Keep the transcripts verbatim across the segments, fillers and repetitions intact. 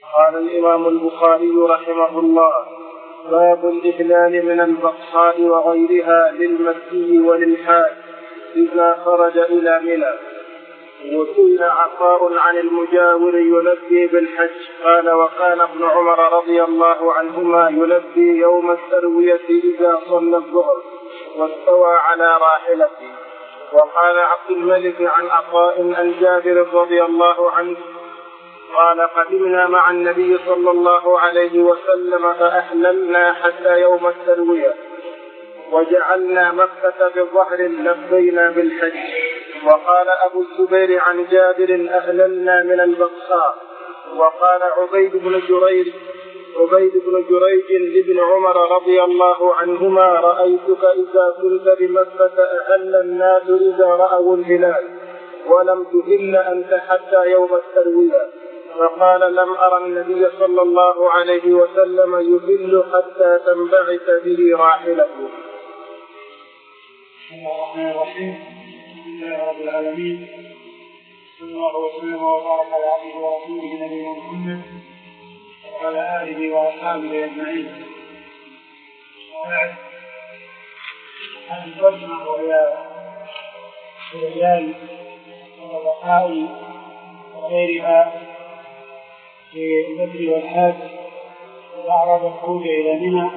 قال الإمام البخاري رحمه الله: باب الإهلال من البطحاء وغيرها للمكي وللحاج إذا خرج إلى منى. وسئل عطاء عن المجاور يلبي بالحج قال: وكان ابن عمر رضي الله عنهما يلبي يوم التروية إذا صلى الظهر واستوى على راحلته. وقال عبد الملك عن عطاء عن جابر رضي الله عنه قال: قدمنا مع النبي صلى الله عليه وسلم فأحللنا حتى يوم التروية وجعلنا مكة بالظهر لبينا بالحج. وقال أبو الزبير عن جابر: أهللنا من البطحاء. وقال عبيد بن جريج عبيد بن جريج لابن عمر رضي الله عنهما: رأيتك إذا كنت بمكة أهل الناس إذا رأوا الهلال ولم تهل أنت حتى يوم التروية. فقال: لم أرى النبي صلى الله عليه وسلم يهل حتى تنبعث به راحلته. بسم الله الرحمن الرحيم. الحمد لله رب العالمين، صلى الله وسلم وبارك على عبده ورسوله نبينا محمد وعلى آله وأصحابه أجمعين. وبعد، هذه الترجمة وهي الهلال والبطحاء وغيرها في البدر والحاج إذا أراد الخروج إلى منى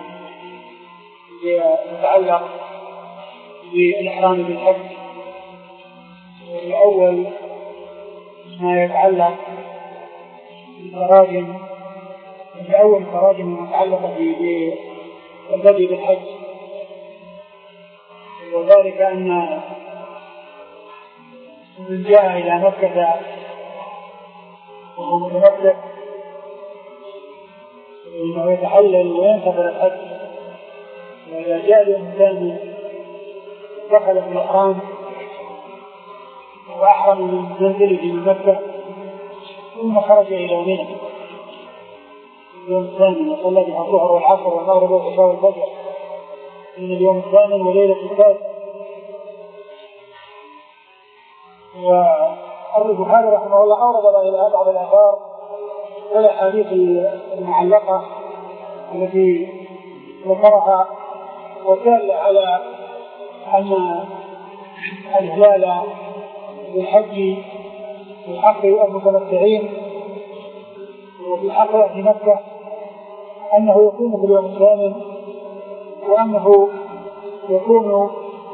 يتعلق بالإحرام بالحج. الأول ما يتعلق بالتراجم الأول التراجم المتعلقة بالبدء بالحج، وذلك أن من جاء إلى مكة وهو متمسك إنه يتحلل وينتظر الحج، وإذا جاء الإنسان دخل في الإحرام وأحرم من منزله من مكة ثم خرج إلى منى اليوم الثامن وصلى بها الظهر والعصر والمغرب والعشاء والفجر من اليوم الثامن وليلة الثالث. والبخاري رحمه الله أورد إلى بعض الآثار والأحاديث المعلقة التي ذكرها ودل على أن الهلال بالحج في حق المتمتعين وفي حق أهل مكة أنه يكون في اليوم الثامن، وأنه يكون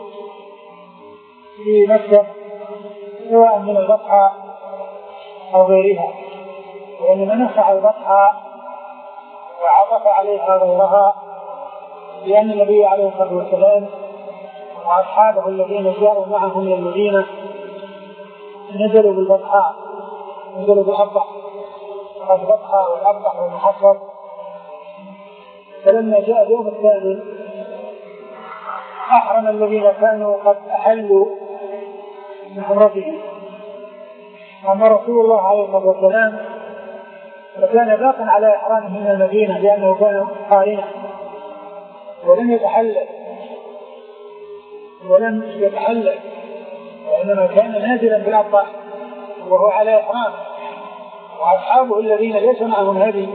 في مكة سواء من البطحاء أو غيرها، وأن من نفع البطحاء وعطف عليها غيرها لأن النبي عليه الصلاة والسلام وأصحابه الذين جاءوا معه من المدينة نزلوا بالبطحاء نزلوا بالأبطح البطحاء والأبطح والمحصر. فلما جاء اليوم الثاني أحرم الذين كانوا قد أحلوا من عمرتهم، أما رسول الله عليه الصلاة والسلام فكان باقا على إحرامه من المدينة لأنه كان قارنا ولم يتحلل ولم يتحلل وإنما كان نازلا بالأبطح وهو على إحرام، وأصحابه الذين ليس معهم هدي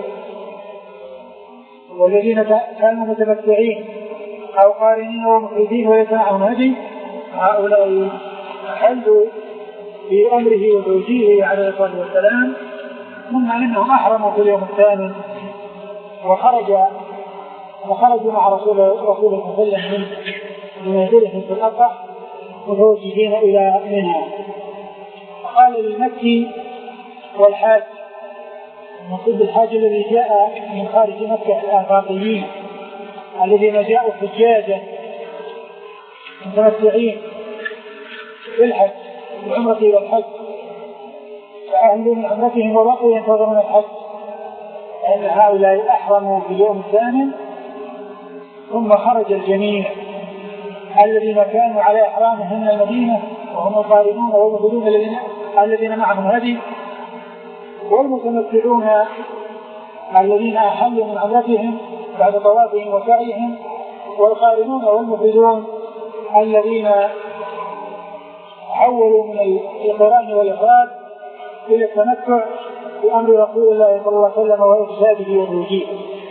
والذين كانوا متمتعين أو قارنين ومفردين وليس معهم هدي هؤلاء حلوا بأمره وتوجيهه عليه الصلاة والسلام، ثم إنهم أحرموا في اليوم الثامن وخرج وخرجوا مع رسول الله صلى الله عليه وسلم من منزلهم في الأبطح متوجهين إلى منى. قال للمكي والحاج، المقصود بالحاج الذي جاء من خارج مكة الآفاقيين الذين جاءوا حجاجا متمتعين بالحج بالعمرة والحج فأهلوا من عمرتهم وبقوا ينتظرون الحج، لأن هؤلاء أحرموا في اليوم الثامن ثم خرج الجميع الذين كانوا على إحرامهم من المدينة وهم القارنون والمفردون الذين الذين معهم هدي، والمتمتعون الذين أحلوا من عمرتهم بعد طوافهم وسعيهم، والقارنون والمفردون الذين حولوا من القران والإفراد إلى التمتع بأمر رسول الله صلى الله عليه وسلم وإرشاده وتوجيهه.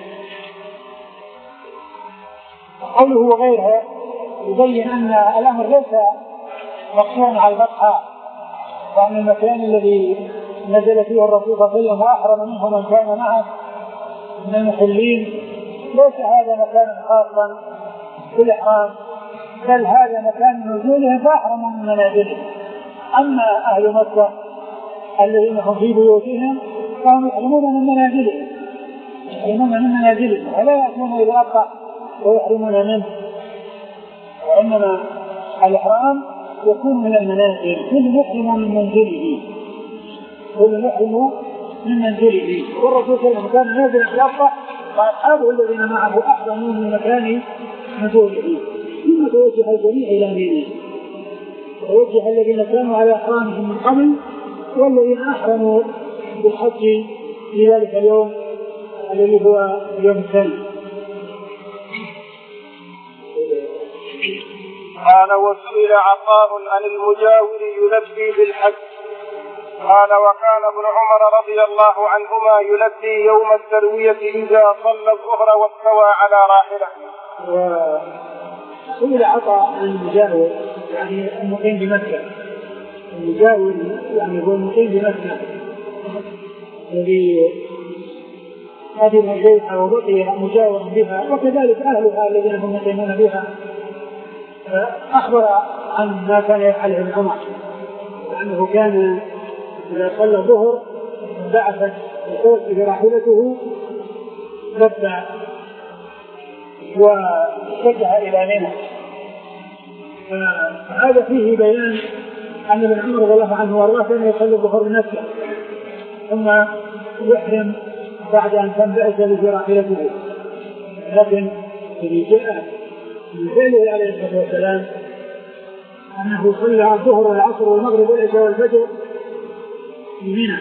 قوله وغيرها يبين أن الأمر ليس مقصورا على البطحاء، وأن المكان الذي نزل فيه الرسول صلى الله عليه وسلم وأحرم منه من كان معه من المحلين ليس هذا مكانا خاصا بالإحرام، بل هذا مكان نزولهم فأحرموا من منازلهم. أما أهل مكة الذين هم في بيوتهم فهم يحرمون من منازلهم يحرمون من منازلهم ولا يأتون إلى الأبقى ويحرمون منه، وإنما الإحرام يكون من المنازل، كل يحرم من منزله كل يحرم من منزله. والرسول صلى الله عليه وسلم كان نازل في الأبقى وأصحابه الذين معه أحرموا من مكان نزوله، ثم توجه الجميع إلى منى، توجه الذين كانوا على إحرامهم من قبل والذين أحرموا بالحج في ذلك اليوم الذي هو يوم الثاني. قال وسئل عطاء عن المجاور يلبي بالحج قال وكان ابن عمر رضي الله عنهما يلبي يوم التروية إذا صلى الظهر واستوى على راحلته. وسئل عطاء عن المجاور يعني المقيم بمكة، المجاور يعني هو المقيم بمكة الذي هذه البيت أو بقي مجاور بها، وكذلك أهلها الذين هم مقيمون بها. أخبر عن ما كان يفعله ابن عمر، لأنه كان إذا صلى الظهر بعثت الخوف براحلته لبى واتجه إلى منى. فهذا فيه بيان أن ابن عمر رضي الله عنه وارضاه كان يصلي الظهر بنفسه ثم يحرم بعد أن تنبعث به راحلته، لكن الذي جاء من فعله عليه الصلاة والسلام أنه صلى الظهر والعصر والمغرب والعشاء والفجر في منى،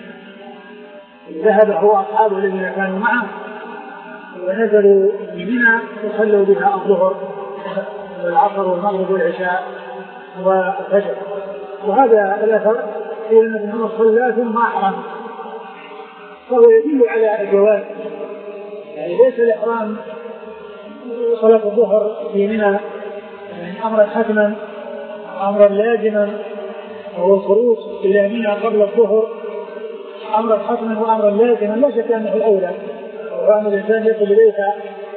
ذهب هو أصحابه الذين كانوا معه ونزلوا في منى وصلوا بها الظهر والعصر والمغرب والعشاء والفجر. وهذا الأثر في أن ابن عمر صلى ثم أحرم، فهو يدل على الجواز، يعني ليس الإحرام صلاة الظهر في منى أمرا حتما أمرا لازما، وهو الخروج إلى منى قبل الظهر أمرا حتما وأمرا لازما لا شك أنه الأولى، وأن الإنسان يصل إليها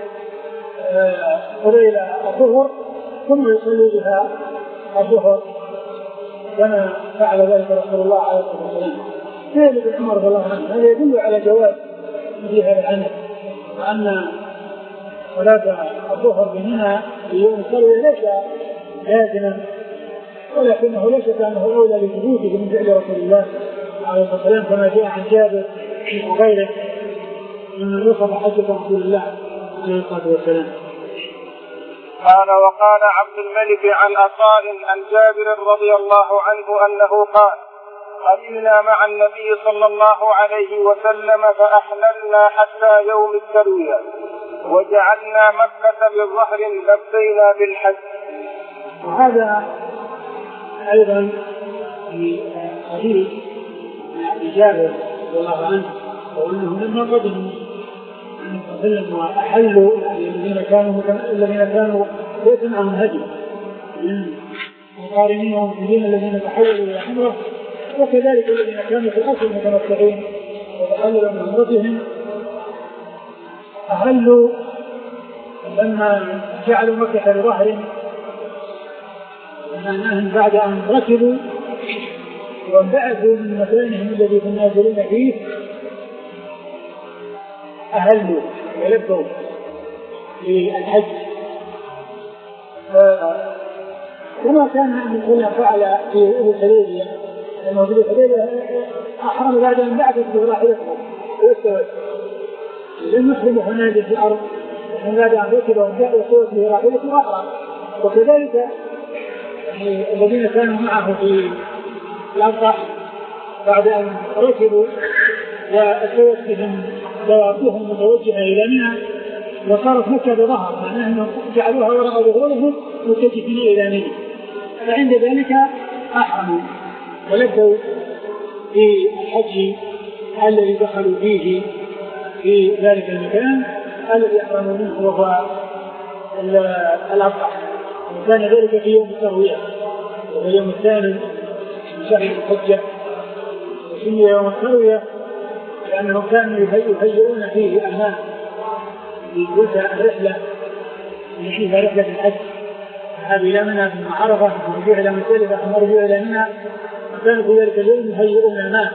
قبيل الظهر ثم يصلي بها الظهر كما فعل ذلك رسول الله عليه الصلاة والسلام. فعل ابن عمر رضي الله عنه هذا يدل على جواز في هذا العمل، وأن صلاة الظهر بمنى في يوم التروية ليس لازما، ولكنه لا شك أنه أولى لثبوته من فعل رسول الله عليه الصلاة والسلام كما جاء عن جابر وغيره من وصف حجة رسول الله عليه الصلاة والسلام. قال وقال عبد الملك عن عطاء عن جابر رضي الله عنه أنه قال قدمنا مع النبي صلى الله عليه وسلم فأحللنا حتى يوم التروية وجعلنا مكة بظهر لبينا بالحج. وهذا أيضا في حديث جابر رضي الله عنه وأنه لما قدموا وأحلوا الذين كانوا الذين كانوا ليس معهم هدي مقارنين ومسلمين الذين تحولوا إلى عمرة، وكذلك الذين كانوا في الأصل متمتعين وتحولوا من عمرتهم أحلوا لما جعلوا مكة بظهر، معناهم بعد أن ركبوا وانبعثوا من مكانهم الذي كانوا نازلين فيه أهلوا ولبوا للحج. كما كان من فعل في الحديبية، لأنه في الحديبية أحرم بعد أن بعثت براحلته واستوت، لم يحرم هنالك في الأرض من بعد أن ركب واستوت به راحلته أحرم. وكذلك الذين كانوا معه في الأرض بعد أن ركبوا واستوت بهم دوابهم متوجهة إلى منى وصارت مكة بظهر، معناه أنهم جعلوها وراء ظهورهم متجهين إلى منى، فعند ذلك أحرموا ولبوا في الحج الذي دخلوا فيه في ذلك المكان الذي يحرموا منه وهو الأضحى. وكان ذلك في يوم التروية وهو اليوم الثاني من شهر الحجة، وسمي يوم التروية لأنهم كانوا يهيئون فيه الماء لتلك الرحلة التي هي رحلة الحج، هذه إلى منى ثم عرفة ثم رجوع إلى مزدلفة ثم رجوع إلى منى. وكانوا في ذلك اليوم يهيئون الماء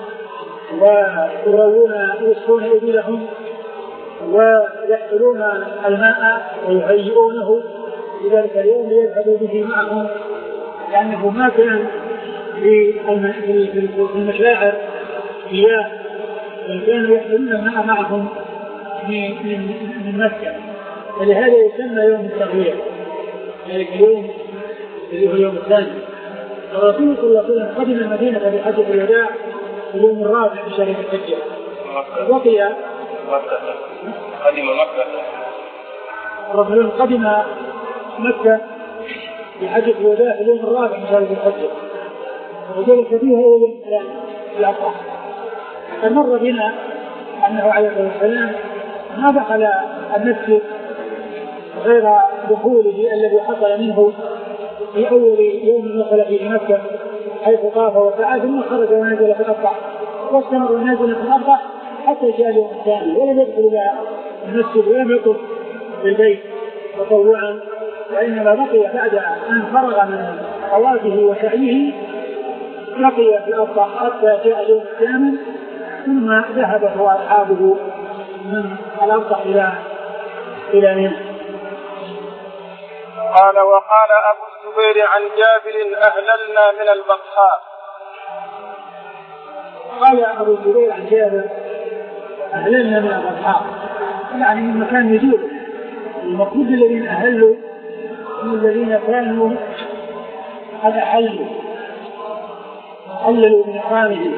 ويروون يسقون إبلهم ويحصلون الماء ويهيئونه في ذلك اليوم ليذهبوا به معهم، لأنه ما كان في المشاعر مياه، بل كانوا يحصلون الماء معهم من مكة، ولهذا يسمى يوم التروية ذلك اليوم الذي هو اليوم الثاني. الرسول صلى الله عليه وسلم قدم المدينة بحجة الوداع في اليوم الرابع من شهر الحجة، وبقي قدم مكة. الرسول قدم مكة بحجة الوداع في اليوم الرابع من شهر الحجة، وذلك فيها إلى اليوم الثاني الأضحى. فمر بنا أنه عليه الصلاة والسلام ما دخل المسجد غير دخوله الذي حصل منه في أول يوم دخل فيه مكة، حيث طاف وسعى ثم خرج ونزل في الأضحى، واستمر نازلا في الأضحى حتى جاء اليوم الثاني، ولم يدخل إلى المسجد ولم يطف بالبيت تطوعا، وإنما بقي بعد أن فرغ من طوافه وسعيه بقي في الأضحى حتى جاء اليوم الثامن، ثم ذهب هو أصحابه من الأضحى إلى إلى منى. قال: وقال أبو الزبير عن جابر: أهللنا من البطحاء. قال أبو الزبير عن جابر: أهللنا من البطحاء، يعني من مكان يجوز. المقصود الذين أهلوا هم الذين كانوا قد أحلوا أهللوا من إحرامهم،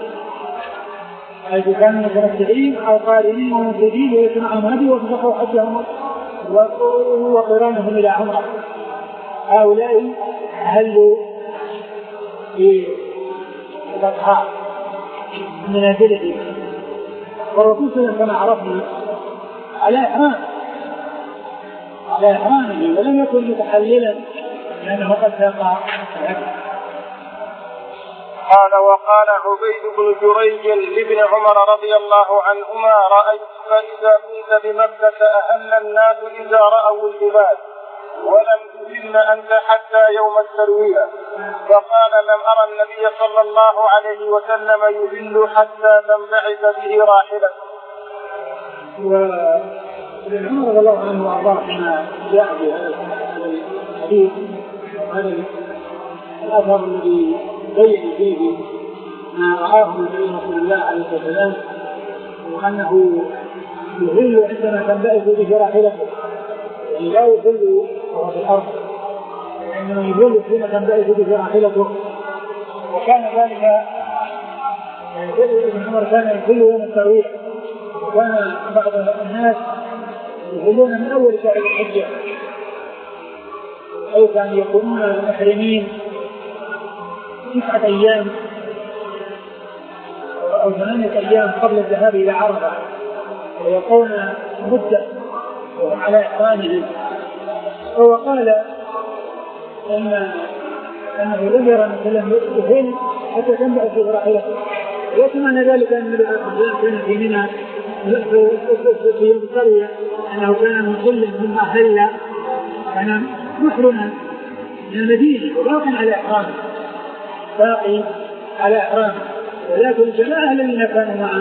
حيث كانوا متمتعين أو قارنين ومفردين ويسمعهم هدي وفسخوا حجهم وقرانهم إلى عمره. هؤلاء أهلوا في البطحاء من منازلهم، والرسول صلى الله عليه وسلم كما عرفنا على إحرام على إحرامه ولم يكن متحللا لأنه قد ساق الهدي. قال: وقال عبيد بن جريج لابن عمر رضي الله عنهما: رأيتك إذا كنت بمكة أهل الناس إذا رأوا الجبال، ولم تهل أنت حتى يوم التروية. فقال: لم أرى النبي صلى الله عليه وسلم يهل حتى تنبعث به راحلته. وابن عمر رضي الله عنه وأرضاه حين جاء بهذا الحديث وهذا الأثر الذي بين فيه ما رآه النبي رسول الله عليه الصلاة والسلام، وأنه يهل عندما تنبعث به راحلته، يعني لا يهل وهو في الأرض، وإنما يهل حين تنبعث به راحلته. وكان ذلك ابن عمر كان يهل يوم التروية، وكان بعض الناس يهلون من أول شهر الحجة، أو كانوا يكونون محرمين تسعة أيام أو ثمانية أيام قبل الذهاب إلى عرفة، ويقون مدة وهم على إحرامهم. هو قال إن أنه لم يرى مثلا يهل حتى تنبعث به راحلته، وليس معنى ذلك أن الرجال كان في منى في يوم التروية أنه كان مهلا ثم أهل، كان محرما من المدينة وباقي على إحرامه باقي على إحرامه، ولكن الجماعة الذين كانوا معه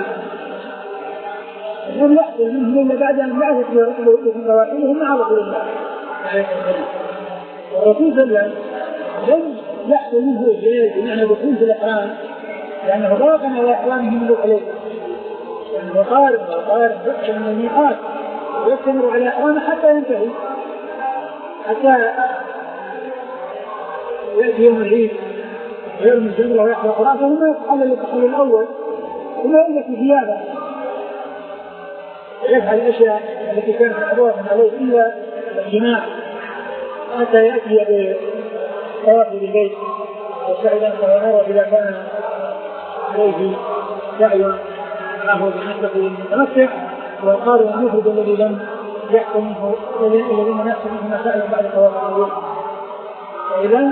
لم يحصل منهم إلا بعد أن بعثت رواحلهم مع رسول الله عليه الصلاة والسلام. والرسول صلى الله عليه وسلم لم يحصل منه إجازة بمعنى دخول في الإحرام، لأنه باقي على إحرامه من الحليل، لأنه قارب وقارب بحث من الميقات ويستمر على إحرامه حتى ينتهي، حتى يأتي يوم العيد ويرمي الجمرة ويحرق رأسه وما يتحلل التحلل الأول وما يلبس ثيابه ويفعل الأشياء التي كانت محظورة عليه إلا الجماع حتى يأتي بطواف البيت وسعيدا فيمر إذا كان عليه السعي معه بالنسبة للمتمتع، وقالوا أن يفرد الذي لم يحصل منه الذين لم يحصل منه مسائل بعد طواف القدوم. فإذا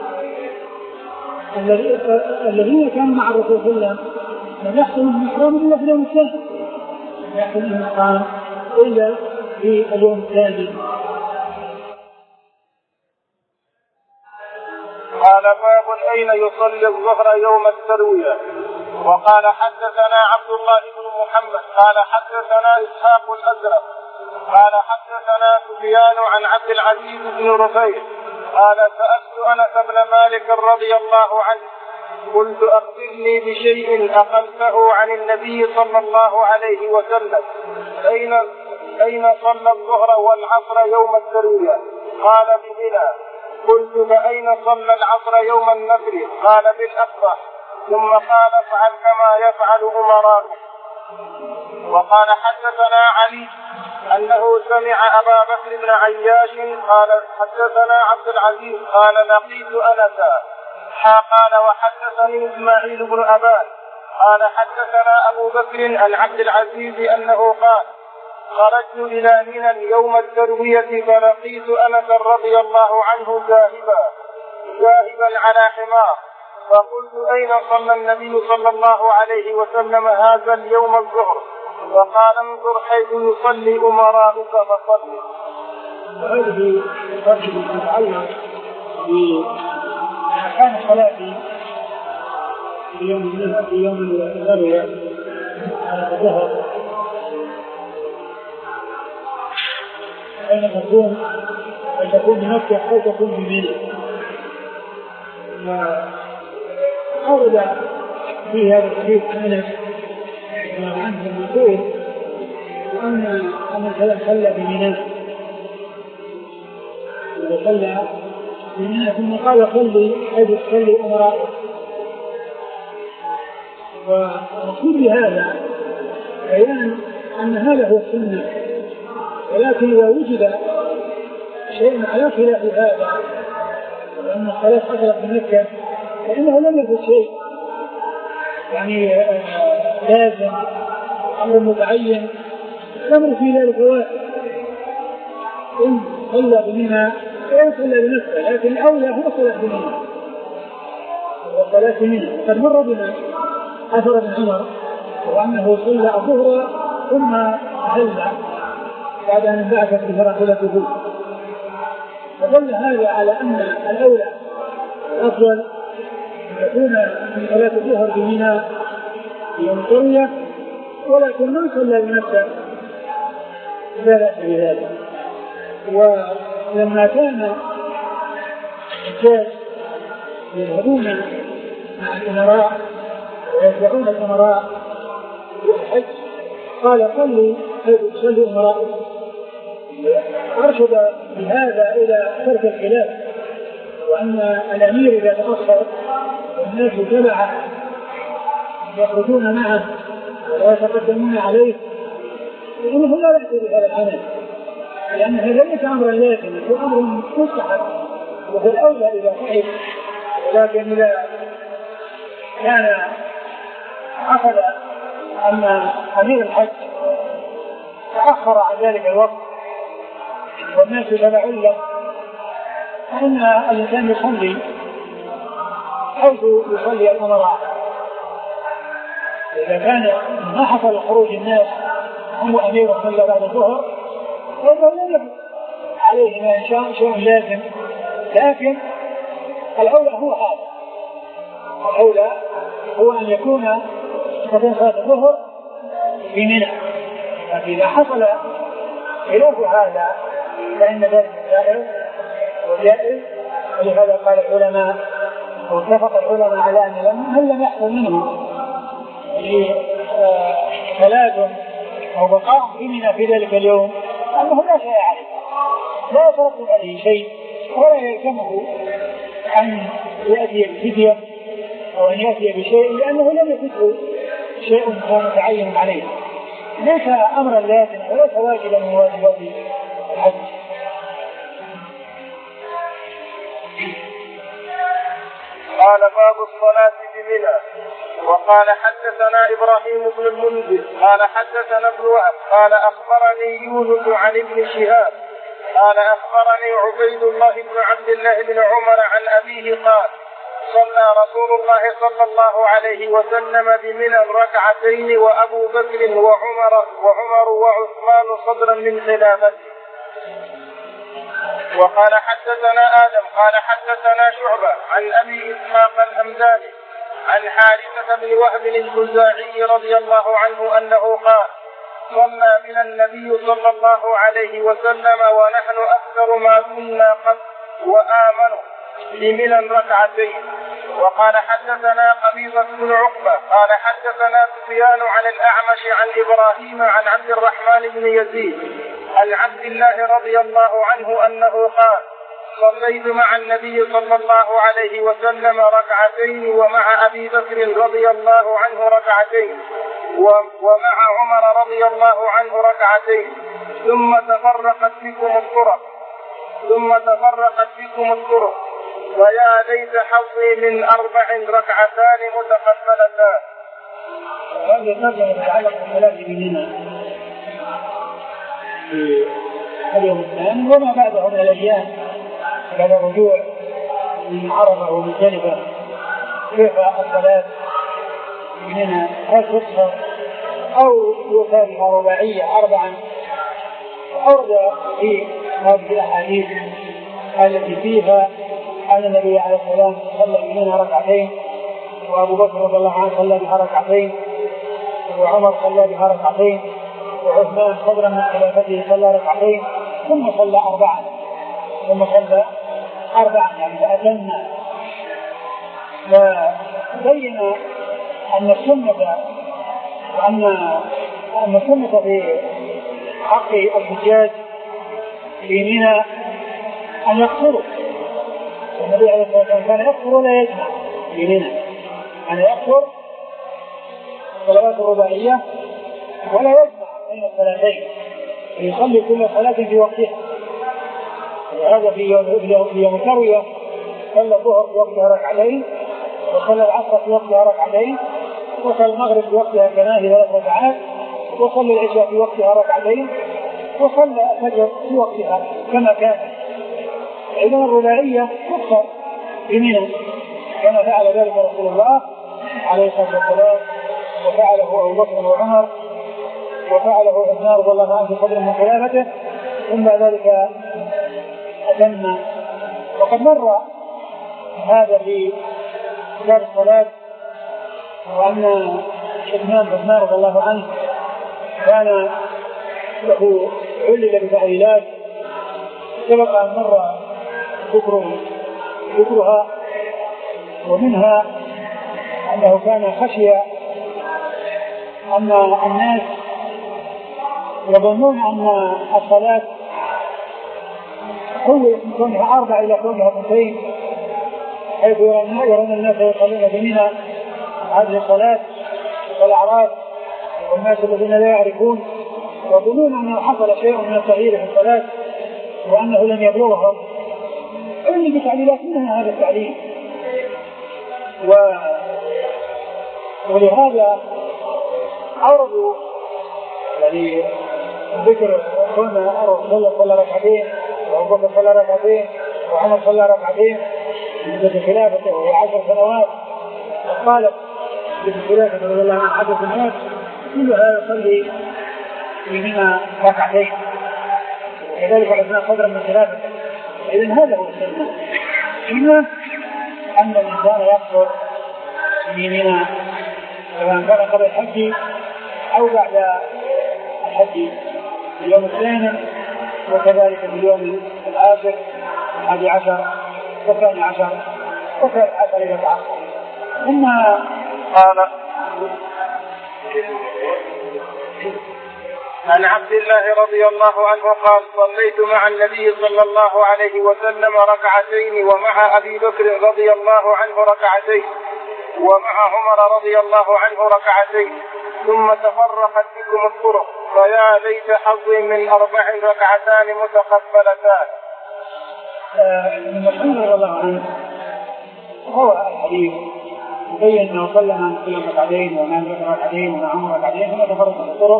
الذين كانوا مع الرسول صلى الله عليه وسلم لم يحصل منهم إحرام إلا في اليوم الثاني، لم يحصل منهم إحرام إلا في اليوم الثاني. قال باب أين يصلي الظهر يوم التروية. وقال حدثنا عبد الله بن محمد قال حدثنا إسحاق الأزرق قال حدثنا سفيان عن عبد العزيز بن رفيع قال سألت أنس بن مالك رضي الله عنه قلت أخبرني بشيء أخذته عن النبي صلى الله عليه وسلم أين أين صلى الظهر والعصر يوم التروية؟ قال بمنى. قلت فأين صلى العصر يوم النفر؟ قال بالأصبح. ثم قال افعل كما يفعل أمراء. وقال حدثنا علي أنه سمع أبا بكر بن عياش قال حدثنا عبد العزيز قال لقيت أنسا قال وحدثني إسماعيل بن أبان قال حدثنا أبو بكر عن عبد العزيز أنه قال خرجت إلى منى يوم التروية فلقيت أنس رضي الله عنه ذاهبا ذاهبا على حمار فقلت أين صلى النبي صلى الله عليه وسلم هذا اليوم الظهر؟ وقال انظر حيث يصلي أمراؤك فصلي. وهذه ترجمة تتعلق بأحكام الصلاة في يوم في يوم التروية على الظهر، أين تكون؟ هل تكون بمكة أو تكون بمنى؟ وأورد في هذا الحديث أنس عنه المقول وأن أن الكلام صلى بمنى وصلى بمنى ثم قال صلي حيث تصلي أمراء. ومقصود بهذا بيان أن هذا هو السنة، ولكن إذا وجد شيء على خلاف هذا وأن الصلاة حصلت في مكة فإنه لم يكن شيء يعني لازم أمر متعين، الأمر في ذلك واحد إن صلى بمنى أو صلى بمكة، لكن الأولى هو صلاة بمنى وصلاة بمنى. قد مر بنا أثر ابن عمر وأنه صلى الظهر ثم أهل بعد أن انبعثت بفراقلته، فدل هذا على أن الأولى الأفضل أن تكون من صلاة الظهر بمنى يوم التروية، ولكن من صلى بمكة لا بأس بذلك. ولما كان الناس يذهبون مع الأمراء ويتبعون الأمراء والحج قال صلوا حيث تصلي أمراء، أرشد بهذا إلى ترك الخلاف، وأن الأمير إذا تأخر والناس تبعه يخرجون معه ويتقدمون عليه فإنه لا يأتي بهذا العمل، لأن هذا ليس أمرا لازم، هو أمر مستحب وهو الأولى إذا فعل. ولكن إذا كان حصل أن أمير الحج تأخر عن ذلك الوقت والناس تبعون له فإن الإنسان يصلي حيث يصلي الأمراء. إذا كان ما حصل خروج الناس هم أمير صلى بعد الظهر فإنه لا يجب عليه ما إن شاء شيء لازم، لكن الأولى هو هذا، الأولى هو أن يكون تكون صلاة الظهر في منى. فإذا حصل خلاف هذا فإن ذلك جائز وجائز، ولهذا قال العلماء أو اتفق العلماء على أن هل لم يحصل منه تلازم أو بقاء في منى في ذلك اليوم أنه لا شيء عليه، لا يترتب عليه شيء ولا يلزمه أن يأتي بفدية أو أن يأتي بشيء لأنه لم يفته شيء متعين عليه، ليس أمرا لازم وليس واجبا من واجبات الحج. قال باب الصلاة بمنى. وقال حدثنا إبراهيم بن المنذر قال حدثنا ابن وهب قال أخبرني يونس عن ابن شهاب قال أخبرني عبيد الله بن عبد الله بن عمر عن أبيه قال صلى رسول الله صلى الله عليه وسلم بمنى ركعتين وأبو بكر وعمر وعمر وعثمان صدرا من خلافته. وقال حدثنا آدم قال حدثنا شعبة عن أبي إسحاق الهمداني عن حارثة بن وهب الخزاعي رضي الله عنه أنه قال صلى بنا النبي صلى الله عليه وسلم ونحن أكثر ما كنا قد وآمنوا بمنى ركعتين. وقال حدثنا قبيصة بن عقبة قال حدثنا سفيان عن الأعمش عن إبراهيم عن عبد الرحمن بن يزيد عن عبد الله رضي الله عنه أنه قال صليت مع النبي صلى الله عليه وسلم ركعتين ومع أبي بكر رضي الله عنه ركعتين ومع عمر رضي الله عنه ركعتين ثم تفرقت بكم الطرق ثم تفرقت بكم الطرق ويا ليت حظي من أربع ركعتان متقبلتان. هذه ترجمة تتعلق بالصلاة بمنى في اليوم الثاني وما بعده من الأيام بعد الرجوع من عرفة ومزدلفة. كيف الصلاة بمنى هل تقصر أو يكون رباعية أربعا؟ أورد في هذه الأحاديث التي فيها أن النبي عليه السلام صلى بمنى ركعتين وأبو بكر رضي الله عنه صلى بها ركعتين وعمر صلى بها ركعتين وعثمان صدرا من خلافته صلى ركعتين ثم صلى أربعا ثم صلى أربعا يعني فأتمنا. وبين أن السنة أن أن السنة في حق الحجاج في منى أن يقصروا. النبي عليه الصلاة والسلام كان يقصر ولا يجمع في منى، أن يقصر الصلوات الرباعية ولا يجمع بين الصلاتين، يصلي كل صلاة في وقتها. وهذا في يوم في يوم تروية صلى الظهر في وقتها ركعتين وصلى العصر في وقتها ركعتين وصلى المغرب في وقتها كناه ثلاث ركعات وصلى العشاء في وقتها ركعتين وصلى الفجر في وقتها كما كان. إذن الرباعية تقصر بمنى كما فعل ذلك رسول الله عليه الصلاة والسلام وفعله أبو بكر وعمر وفعله عثمان رضي الله عنه في صدر من خلافته ثم ذلك أتم. وقد مر هذا في كتاب الصلاة وأن عثمان عثمان رضي الله عنه كان له علل بتعليلات سبق أن مر ذكرها ومنها أنه كان خشي أن الناس يظنون أن الصلاة حولت من كونها أربع إلى كونها اثنتين حيث يرون الناس يصلون بمنى هذه الصلاة والأعراف والناس الذين لا يعرفون يظنون أنه حصل شيء من التغيير في الصلاة وأنه لم يبلغهم علم بتعليلات منها هذا التعليل. و... ولهذا أوردوا يعني ذكر قلنا أرد صلى ركعتين وأبو بكر صلى ركعتين وعمر صلى ركعتين في خلافته وهي عشر سنوات وقالت في خلافته رضي الله عنه عشر سنوات كلها يصلي منها ركعتين وكذلك عثمان صدرا من خلافته. إذن هذا هو السنة. إما أن الإنسان يقصر منها سواء كان قبل الحج أو بعد الحج في اليوم الثاني وكذلك في اليوم الآخر الحادي عشر والثاني عشر والثالث عشر إلى تعقب. ثم قال عن عبد الله رضي الله عنه قال صليت مع النبي صلى الله عليه وسلم ركعتين ومع أبي بكر رضي الله عنه ركعتين ومع عمر رضي الله عنه ركعتين ثم تفرقت بكم الطرق فيا ليت حظي من أربع ركعتان متقبلتان. المسؤول رضي الله عنه روى الحديث يبين أنه صلى ما نصلي ركعتين وما نرك ركعتين وما عمر ركعتين ثم تفرق الطرق.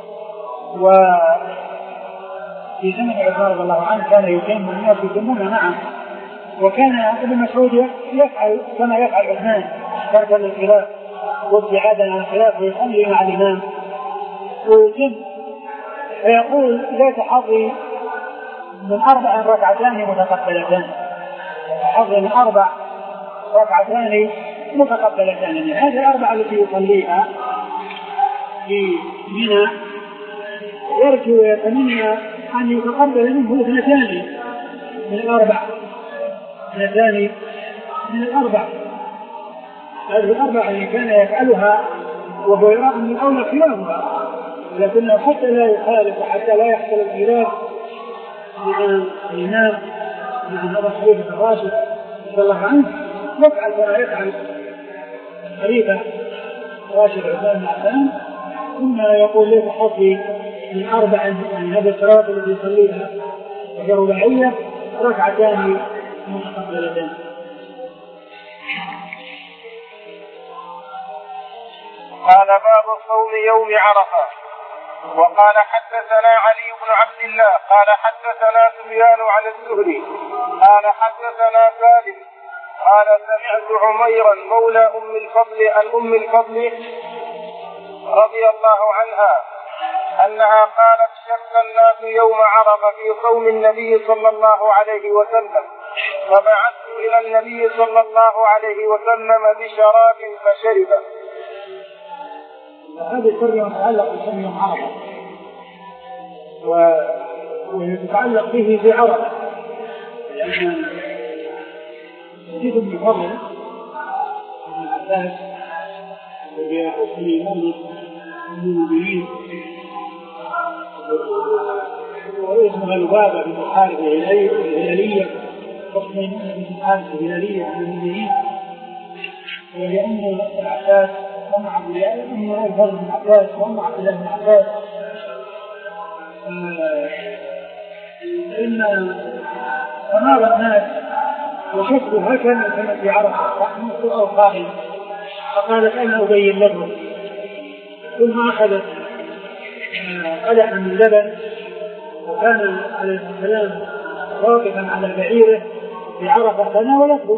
وفي زمن عثمان رضي الله عنه كان يتم الناس يتمون معه، وكان ابن مسعود يفعل كما يفعل عثمان تركا للخلاف وابتعادا عن الخلاف ويصلي مع الإمام ويتم، فيقول لا تحظي من أربع ركعتان متقبلتان، حظي من أربع ركعتان متقبلتان، يعني هذه الأربعة التي يصليها في منى يرجو ويتمنى أن يتقبل منه اثنتان من الأربع اثنتان من الأربع هذه الأربعة اللي كان يفعلها وهو يرى أن الأولى خلافها، لكنه حتى لا يخالف وحتى لا يحصل الخلاف مع الإمام مع هذا الخليفة الراشد رضي الله عنه يفعل كما يفعل الخليفة راشد عثمان بن عفان، ثم يقول ليس حظي من أربع من هذا الصلاة التي يصليها وهي رباعية ركعتان متقبلتان. قال باب صوم يوم عرفة. وقال حدثنا علي بن عبد الله قال حدثنا سفيان عن الزهري قال حدثنا سالم قال سمعت عميرا مولى أم الفضل عن أم الفضل رضي الله عنها أنها قالت شك الناس يوم عرفة في صوم النبي صلى الله عليه وسلم، فبعثت إلى النبي صلى الله عليه وسلم بشراب فشربه. هذا السر يتعلق بصوم يوم عرفة ويتعلق به بعرفة، لأن يزيد بن فضل بن عباس وبحسن مولد المؤمنين واسمها لبابة بن الحارث الهلالية، حسن بن الحارث الهلالية عن المؤمنين، ولأن العباس وأم عبد الله أم الفضل بن عباس وأم عبد الله بن عباس إن تمار الناس وشكوا هكذا كانت في عرفة مصر أو قائل، فقالت أنا أبين لهم، ثم أخذت قدحا من لبن وكان عليه السلام واقفا على بعيره في عرفة فناولته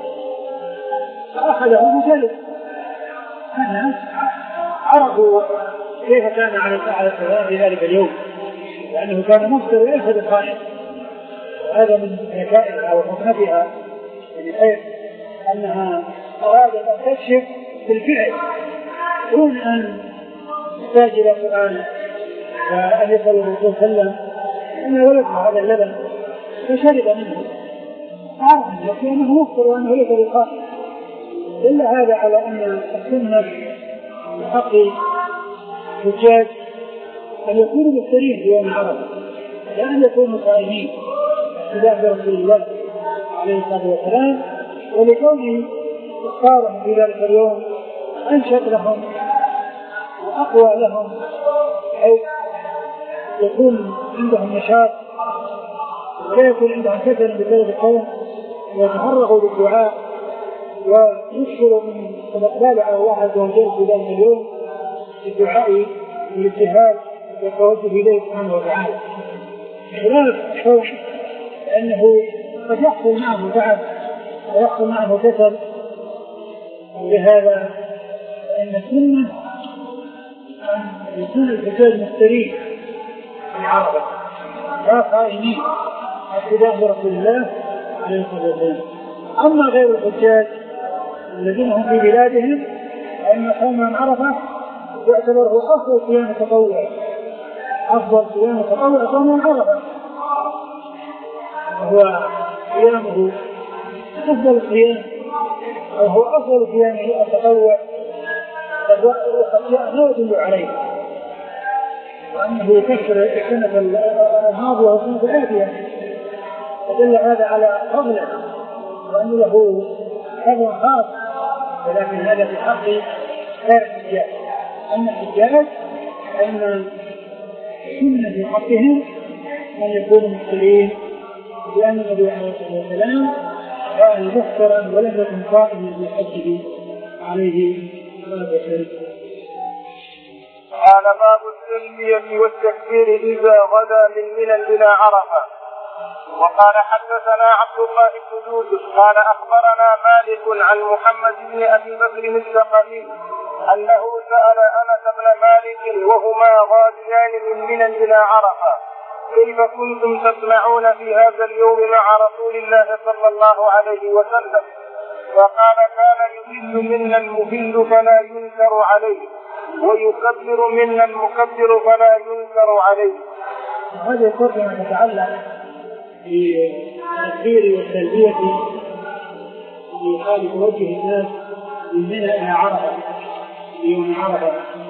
فأخذه وشرب. الناس عرفوا كيف كان على السلام في ذلك اليوم، لأنه كان مصدر وليس بخائن، وهذا من ذكائها وحكمتها بحيث أنها أرادت أن تكشف بالفعل دون أن تحتاج إلى سؤال وأن يسأل الرسول صلى الله عليه وسلم أنه ولده هذا اللبن فشرب منه، عرف لكنه مصدر وأنه ليس بخائن. إلا هذا على أن السنة في حق الحجاج أن يكونوا مفترين في يوم عرفة، لا أن يكونوا صائمين اتباعا برسول الله عليه الصلاة والسلام، ولكونه إفطارهم في ذلك اليوم أنشط لهم وأقوى لهم حيث يكون عندهم نشاط ولا يكون عندهم كسل بسبب الصوم، ويتفرغوا بالدعاء ويكثروا من الاقبال على الله عز وجل في ذلك اليوم بالدعاء والاجتهاد والتوجه اليه سبحانه وتعالى، خلاف الصوم لانه قد يحصل معه تعب ويحصل معه كسل. ولهذا ان السنه ان يكون الحجاج مفترين في عرفه لا قائمين اتباعا برسول الله عليه الصلاه والسلام. اما غير الحجاج الذين هم في بلادهم فإن صوم يوم عرفة يعتبره أفضل صيام تطوع، أفضل صيام تطوع صوم يوم عرفة، وهو صيامه أفضل صيام أو هو أفضل صيامه التطوع، وقد جاء ما يدل عليه وأنه يكفر السنة الماضية والسنة الآتية، فدل هذا على فضله وأن له فضل خاص، ولكن هذا في حق غير الحجاج. أما الحجاج فإن السنة في حقهم أن يكونوا مختلين، لأن النبي عليه الصلاة والسلام كان مخترا ولم يكن قائما بحجه عليه الصلاة والسلام. قال باب التلبية والتكبير إذا غدا من منى إلى عرفة. وقال حدثنا عبد الله بن يوسف قال أخبرنا مالك عن محمد بن أبي بكر الثقفي أنه سأل أنس بن مالك وهما غاديان من منى إلى عرفة كيف كنتم تصنعون في هذا اليوم مع رسول الله صلى الله عليه وسلم؟ فقال كان يهل منا المهل فلا ينكر عليه ويكبر منا المكبر فلا ينكر عليه. هذا الفرق ما تتعلق بالتكبير والتلبية يخالف وجه الناس من منى إلى عرفة في يوم عرفة،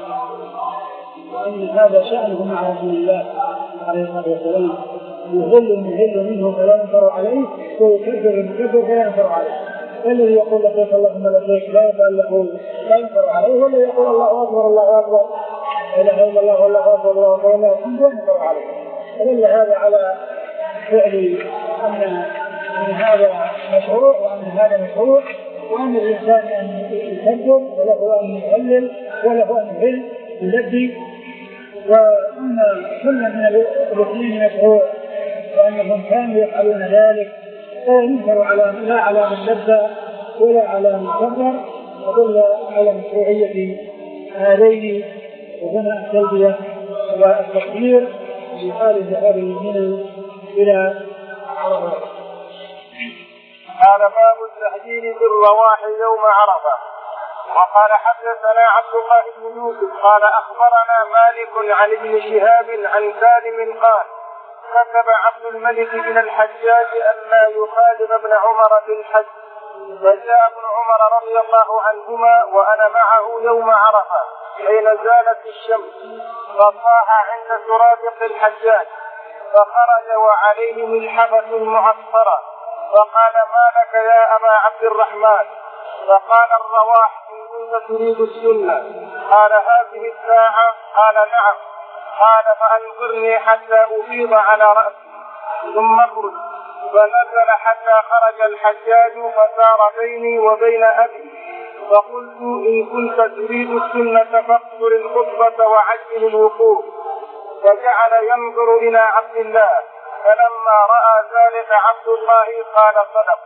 وأن هذا شأنه مع رسول الله عليه الصلاة والسلام، يهل المهل منه فلا ينكر عليه ويكبر المكبر فلا ينكر عليه. الذي يقول لبيك اللهم لبيك لا يفعل له لا ينكر عليه، والذي يقول الله أكبر الله أكبر لا إله إلا الله والله أكبر الله أكبر لا ينكر عليه. فدل هذا على فعل أن هذا مشروع وأن هذا مشروع، وأن الإنسان أن يكبر وله أن يهلل وله أن يهل يلبي، وأن كل من الاثنين مشروع وأنهم كانوا يفعلون ذلك لا ينكر على لا على من لبى ولا على من كبر، ودل على مشروعية هذين وهنا التلبية والتكبير في حال ذهاب المؤمن إلى عرفة. قال باب التهجير بالرواح يوم عرفة. وقال حدثنا عبد الله بن يوسف قال أخبرنا مالك عن ابن شهاب عن سالم قال كتب عبد الملك بن الحجاج أن لا يخالف ابن عمر في الحج، فجاء ابن عمر رضي الله عنهما وأنا معه يوم عرفة حين زالت الشمس فصاح عند سرادق الحجاج، فخرج وعليه ملحفة معصرة فقال ما لك يا أبا عبد الرحمن؟ فقال الرواح إن كنت تريد السنة. قال هذه الساعة؟ قال نعم. قال فأنظرني حتى أفيض على رأسي ثم اخرج، فنزل حتى خرج الحجاج فسار بيني وبين أبي، فقلت إن كنت تريد السنة فاقصر الخطبة وعجل الوقوف، فجعل ينظر إلى عبد الله، فلما رأى ذلك عبد الله قال صدق.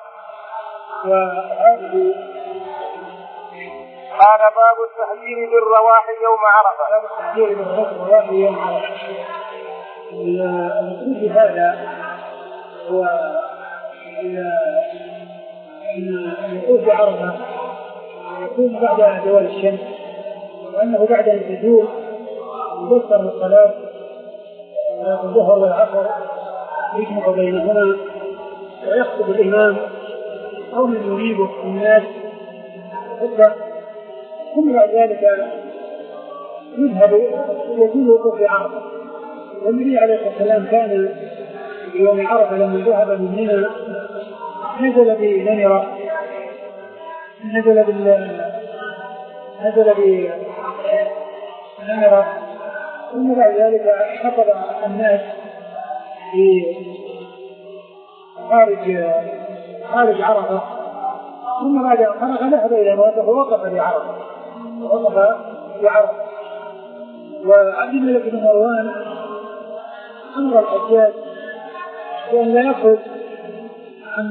قال باب التهجير بالرواح يوم عرفة. التهجير بالرواح يوم عرفة المقصود بهذا هو أن الوقوف بعرفة يكون بعد زوال الشمس، وأنه بعد أن تزول يبصر الصلاة الظهر والعصر يجمع بينهما ويخطب الإمام أو من يريبه الناس خطبة، ثم بعد ذلك يذهب يكون الوقوف بعرفة. والنبي عليه الصلاة والسلام كان في يوم عرفة لما ذهب من منى نزل بنمرة نزل بال نزل بنمرة ثم بعد ذلك خطب الناس في خارج خارج عرفة، ثم بعد أن خرج ذهب إلى موقف ووقف بعرفة ووقف بعرفة وعبد الملك بن مروان أمر الحجاج بأن لا يخرج أن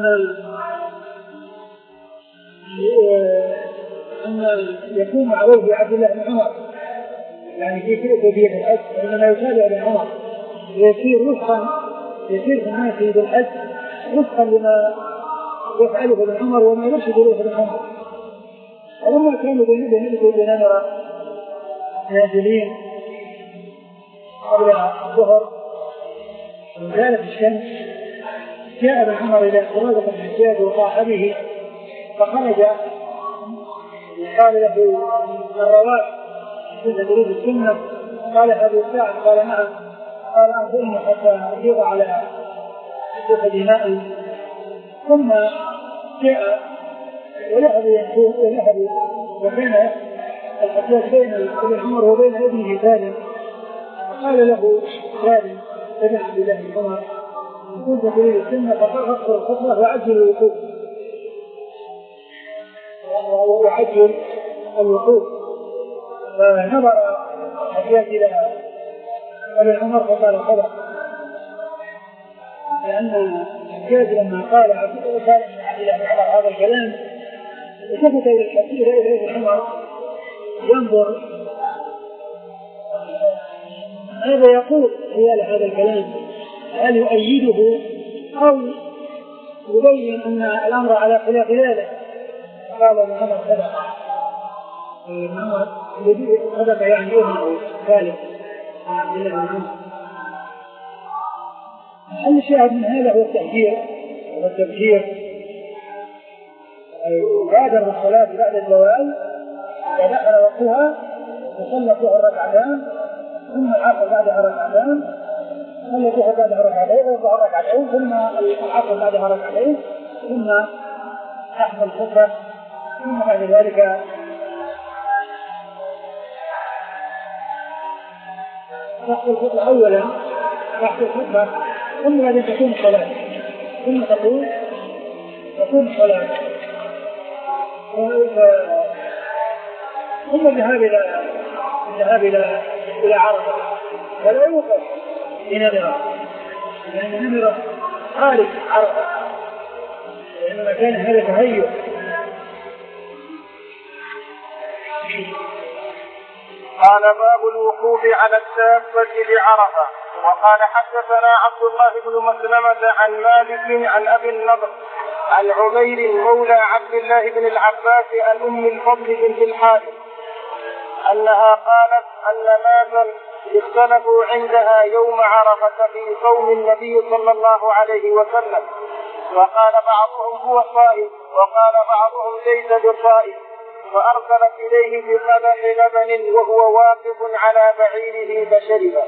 أن يكون عليه بعبد الله بن عمر، يعني في كيفية الحج، وإنما يتابع ابن عمر ويصير وفقا يصير في الناس بالحج وفقا لما يفعله ابن عمر وما يرشد إليه ابن عمر. ولما كانوا بنمرة بنمرة نازلين قبل الظهر وزالت الشمس، جاء ابن عمر إلى سرادق الحجاج وطاح به، فخرج قال له الرواح كنت تريد السنة؟ قال أبو سعد قال نعم. قال أنظرني حتى أفيض على حدث دماء، ثم جاء ولهب ينفوه ولهب، وكان الحجاج بين ابن عمر وبين ابنه سالم، قال له سالم ابن عبد الله بن عمر إن كنت تريد السنة فقصر الخطبة وعجل الوقوف وعجل الوقوف، فنظر حجاج إلى أبي عمر فقال صدق، لأن حجاج لما قال قال إلى أبي عمر هذا الكلام التفت إلى الحسير إلى أبي عمر ينظر ماذا يقول خلال هذا الكلام، هل يؤيده أو يبين أن الأمر على خلاف ذلك؟ قال ابن عمر صدق، ابن عمر صدق يعني ابنه ثالث عبد الله بن عمر. هل الشاهد من هذا هو التهجير والتبكير، بادر الصلاة بعد الزوال ودخل وقتها وصلى الظهر ركعتان ثم العصر بعدها ركعتان، صلى الظهر بعدها ركعتين والظهر ركعتين ثم العصر بعدها ركعتين ثم أحمل الخطبة، ثم بعد ذلك تحت الخطبة أولا تحت الخطبة ثم بعد تكون الصلاة ثم تقول تكون الصلاة ثم الذهاب إلى الذهاب إلى إلى عرفة ولا يوقف لنمرة، لأن نمرة خارج عرفة لأن مكان هذا تهيؤ. قال باب الوقوف على الدابة بعرفة. وقال حدثنا عبد الله بن مسلمة عن مالك عن أبي النضر عن عمير مولى عبد الله بن العباس عن أم الفضل بنت الحارث أنها قالت أن ناسا اختلفوا عندها يوم عرفة في صوم النبي صلى الله عليه وسلم، وقال بعضهم هو صائم وقال بعضهم ليس بصائم، فأرسلت إليه بقدح لبن وهو واقف على بعيره فشرب.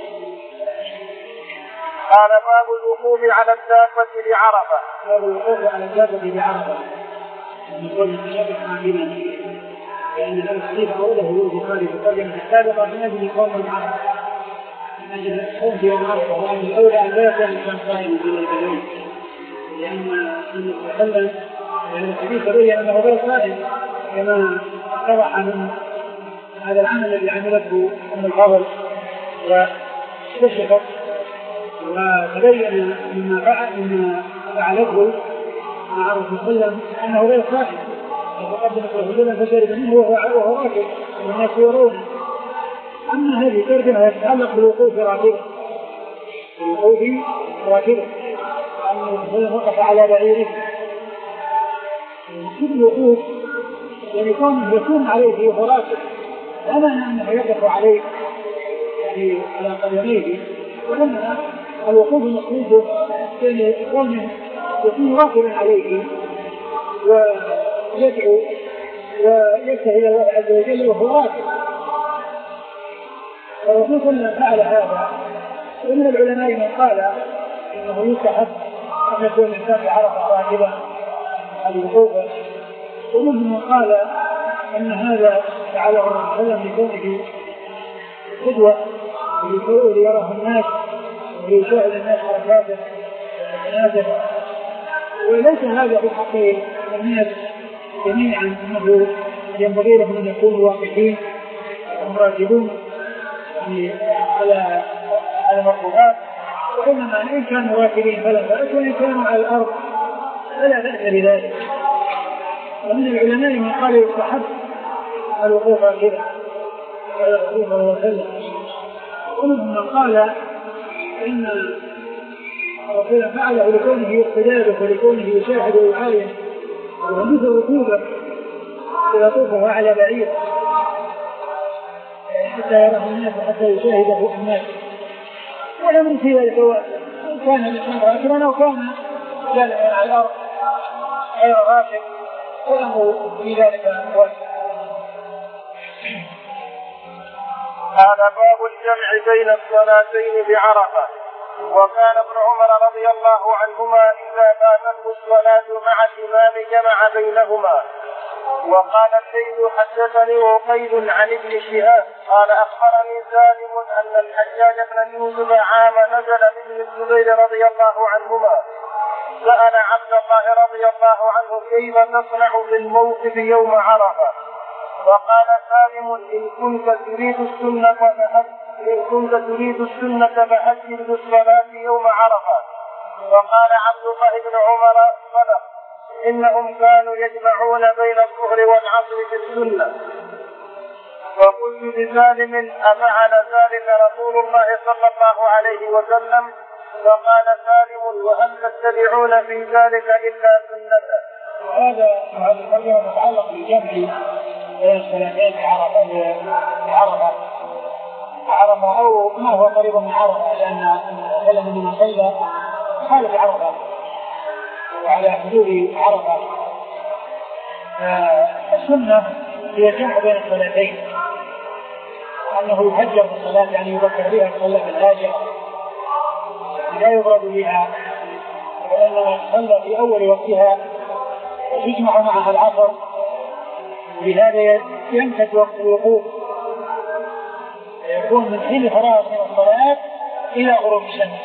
قال باب الوقوف على الدابة بعرفة. باب الوقوف على الدابة بعرفة يقول الشيخ عاملا لأن هذا الحديث أوله هو البخاري في الترجمة السابقة من أجل قوم عرفة، من أجل الصوم في يوم عرفة، وأن الأولى أن لا يكون الإنسان صائما في البلد، لأن النبي صلى الله عليه وسلم يعني الحديث بين أنه غير صائم كما اتضح من هذا العمل الذي عملته أم الفضل واكتشفت وتبين مما فعل مما فعلته مع رسول الله صلى الله عليه وسلم أنه غير صائم، وقدمت له اللبن فشرب منه وهو راكب والناس يرونه. أما هذه ترجمة تتعلق بالوقوف راكبا، الوقوف راكبا أنه وقف على بعيره. كل الوقوف يعني يكون يكون عليه في فراسه، لا معنى أنه يقف عليه يعني على قدميه، وإنما الوقوف المقصود يعني يكون يكون راكبا عليه ويدعو ويسأل إلى الله عز وجل وهو راكب. الرسول صلى الله عليه وسلم فعل هذا، ومن العلماء من قال إنه يستحب أن يكون الإنسان بعرفة راكبا الوقوف، ومنهم من قال أن هذا فعله الرسول صلى الله عليه وسلم لكونه قدوة ليراه الناس وليشاهد الناس حركاته وحسناته، وليس هذا في حق الناس جميعا، أنه ينبغي لهم أن يكونوا واقفين ومراكبون على على المركوبات، وإنما إن كانوا راكبين فلا بأس، وإن كانوا على الأرض فلا بأس بذلك. ومن العلماء من قال يستحب الوقوف كذا على الرسول صلى الله عليه وسلم، ومنهم من قال إن الرسول فعله لكونه يستجاب ولكونه يشاهد ويعاين ويجوز ركوبه ويطوفه على بعير حتى يراه الناس وحتى يشاهده الناس، ولم في ذلك كان الإنسان راكبا أو كان جالسا على الأرض غير راكب وله في ذلك وجه. هذا باب الجمع بين الصلاتين بعرفة. وكان ابن عمر رضي الله عنهما إذا فاتته الصلاة مع الإمام جمع بينهما. وقال الليث حدثني وقيل عن ابن شهاب قال أخبرني سالم أن الحجاج بن يوسف عام نزل بابن الزبير رضي الله عنهما سأل عبد الله رضي الله عنه كيف تصنع بالموقف يوم عرفة، وقال سالم إن كنت تريد السنة إن كنت تريد السنة فأجل بالصلاة يوم عرفة. وقال عبد الله بن عمر صدق إنهم كانوا يجمعون بين الظهر والعصر في السنة. وقلت لسالم أفعل ذلك رسول الله صلى الله عليه وسلم؟ فقال سالم وهل تتبعون في ذلك إلا سنته. هذا هذا الرجل متعلق بالجمع بين الصلاتين في عرفة عرفة أو ما هو قريب من عرفة، لأن سلم من صلى خالف عرفة وعلى حدود عرفة. السنة هي الجمع بين الصلاتين، أنه يهجر في الصلاة يعني يذكر بها الصلاة الهاجرة لا يضرب بها، وإنما صلى في أول وقتها يجمع معها العصر، بهذا يمتد وقت الوقوف يكون من حين فراغ من الصلاة إلى غروب الشمس،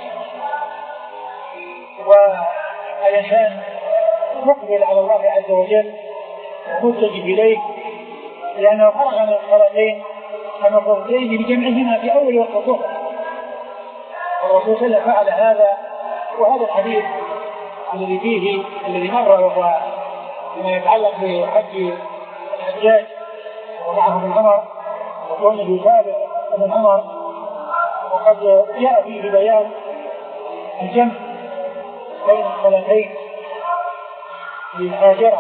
والإنسان يقبل على الله عز وجل ومتجه إليه لأنه فرغ من الصلاتين المفروضتين بجمعهما في أول وقت الظهر. الرسول صلى الله عليه وسلم فعل هذا، وهذا الحديث الذي فيه الذي مر وهو ما يتعلق بحج الحجاج ومعه ابن عمر وكونه يتابع ابن عمر، وقد جاء فيه بيان الجمع بين الصلاتين للهاجرة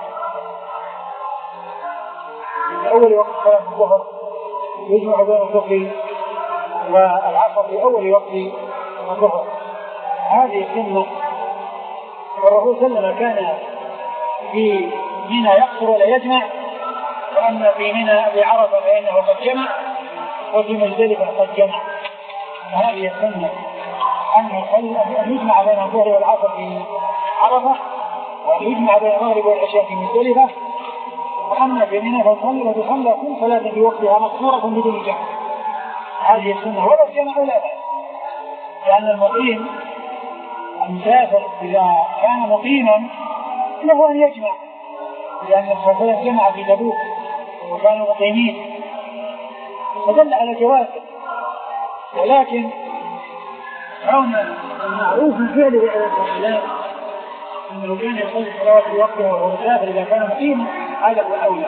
في أول وقت صلاة الظهر، يجمع بين الظهر والعصر في أول وقت الظهر. هذه سنة، والرسول صلى الله عليه وسلم كان في منى يقصر ولا يجمع، وأما في منى بعرفة فإنه قد جمع، وفي مزدلفة قد جمع. هذه السنة أن يجمع بين الظهر والعصر في عرفة، وأن يجمع بين المغرب والعشاء في مزدلفة. وأما في منى فصلى وتصلى كل صلاة في وقتها مقصورة بدون جمع. هذه السنة ولو جمع ولا بأس، لأن المقيم المسافر إذا كان مقيما له أن يجمع، لأن الرسول جمع في تبوك وكانوا مقيمين فدل على جوازه. ولكن كون المعروف الفعل بأهل الصلاة أنه كان يصلي الصلاة في وقتها وهو مسافر إذا كان مقيما، هذا هو الأولى،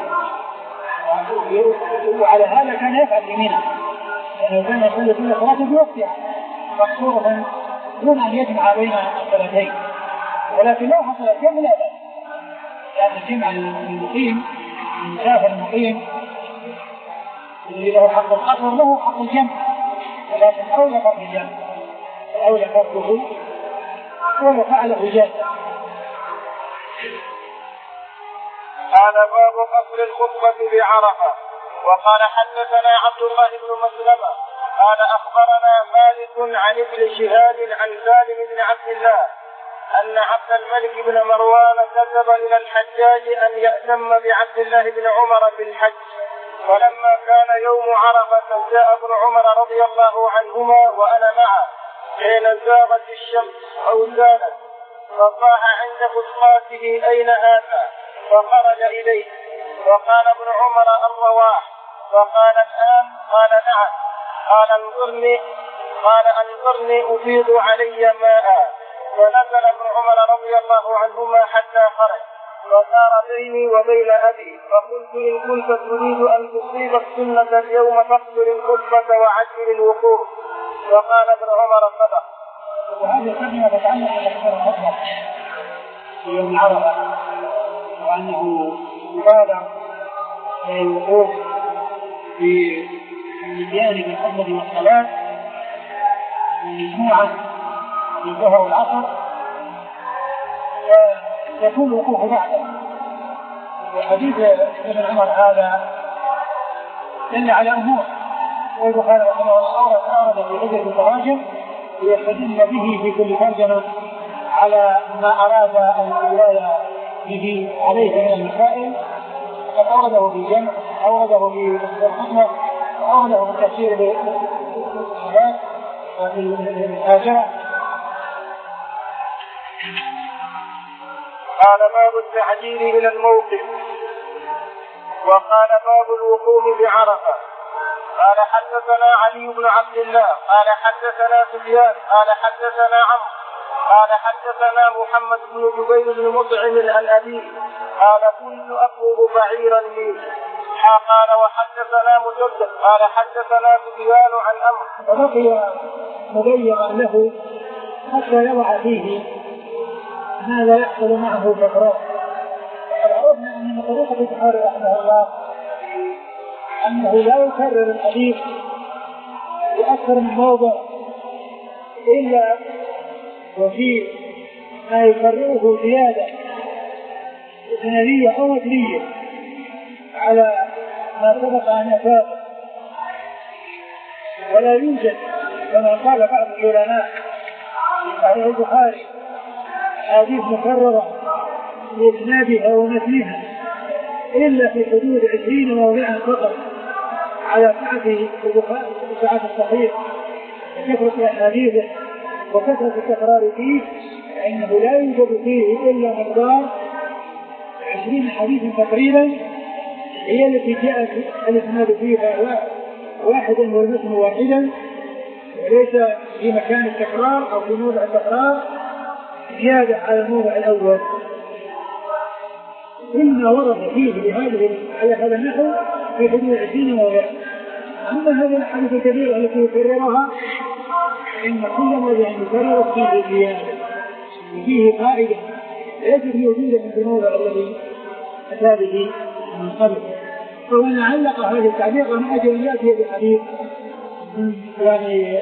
وعلى هذا كان يفعل يمينه، لأنه كان يصلي كل صلاة في وقتها مقصورة دون أن يجمع بين الصلاتين. ولكن لو حصل الجمع لا بأس، لأن الجمع المقيم المسافر المقيم الذي له حق القصر له حق الجمع، ولكن أولى فرق الجمع، أولى فرقه ولو فعله جاز. قال باب قصر الخطبة بعرفة. وقال حدثنا عبد الله بن مسلمة قال أخبرنا مالك عن ابن شهاب عن سالم بن عبد الله أن عبد الملك بن مروان كتب إلى الحجاج أن يأتم بعبد الله بن عمر في الحج. ولما كان يوم عرفة جاء ابن عمر رضي الله عنهما وأنا معه حين زاغت الشمس أو زالت، فصاح عند فسقاته أين هذا؟ فخرج إليه، وقال ابن عمر الرواح، فقال الآن؟ قال نعم. قال انظرني قال انظرني أفيض علي ماء. ونزل ابن عمر رضي الله عنهما حتى خرج، وصار بيني وبين أبي، فقلت إن كنت تريد أن تصيب السنة اليوم فاقصر الخطبة وعجل الوقوف. وقال ابن عمر صدق. وهذه الكلمة تتعلق بقصر الخطبة في يوم عرفة، وأنه يبادر إلى الوقوف في المديان بالخطبة والصلاة مجموعة في الظهر والعصر، ويكون الوقوف بعده. وحديث ابن عمر هذا دل على أمور، والبخاري رحمه الله أورد في عدة التراجم ليستدل به في كل ترجمة على ما أراد الولاية به عليه من المسائل. قد أورده في جمع، أورده في الخطبة، أورده في التفسير بالصلاة وفي الهاجرة. قال باب التعجيل من الموقف. وقال باب الوقوف بعرفة. قال حدثنا علي بن عبد الله قال حدثنا سفيان قال حدثنا عمرو قال حدثنا محمد بن جبير بن مطعم عن أبيه قال كنت أطلب بعيرا لي. قال وحدثنا مسدد قال حدثنا سفيان عن أمر. وبقي مبينا له حتى يضع فيه ما لا يحصل معه تكرار. وقد عرفنا أن طريقة البخاري رحمه الله أنه لا يكرر الحديث بأكثر من موضع إلا وفي ما يكرره زيادة سندية أو متنية على ما سبق أن أتاه، ولا يوجد كما قال بعض العلماء في صحيح البخاري حديث مكررة بإسنادها ومتنها إلا في حدود عشرين موضعا فقط على سعة الصحيح وكثرة أحاديثه وكثرة التكرار فيه، فإنه لا يوجد فيه إلا مقدار عشرين حديثا تقريبا هي التي جاءت الإسناد فيها واحدا والمتن واحدا، وليس في مكان التكرار أو في موضع التكرار زيادة على الموضع الأول. إما ورد فيه بهذه على هذا النحو في حدود عشرين موضع. أما هذه الأحاديث الكبيرة التي يكررها إن كل موضع يكرر فيه زيادة فيه فائدة ليست موجودة في الموضع الذي أتى به من قبل. فمن علق هذه التعليق من أجل أن يأتي بحديث يعني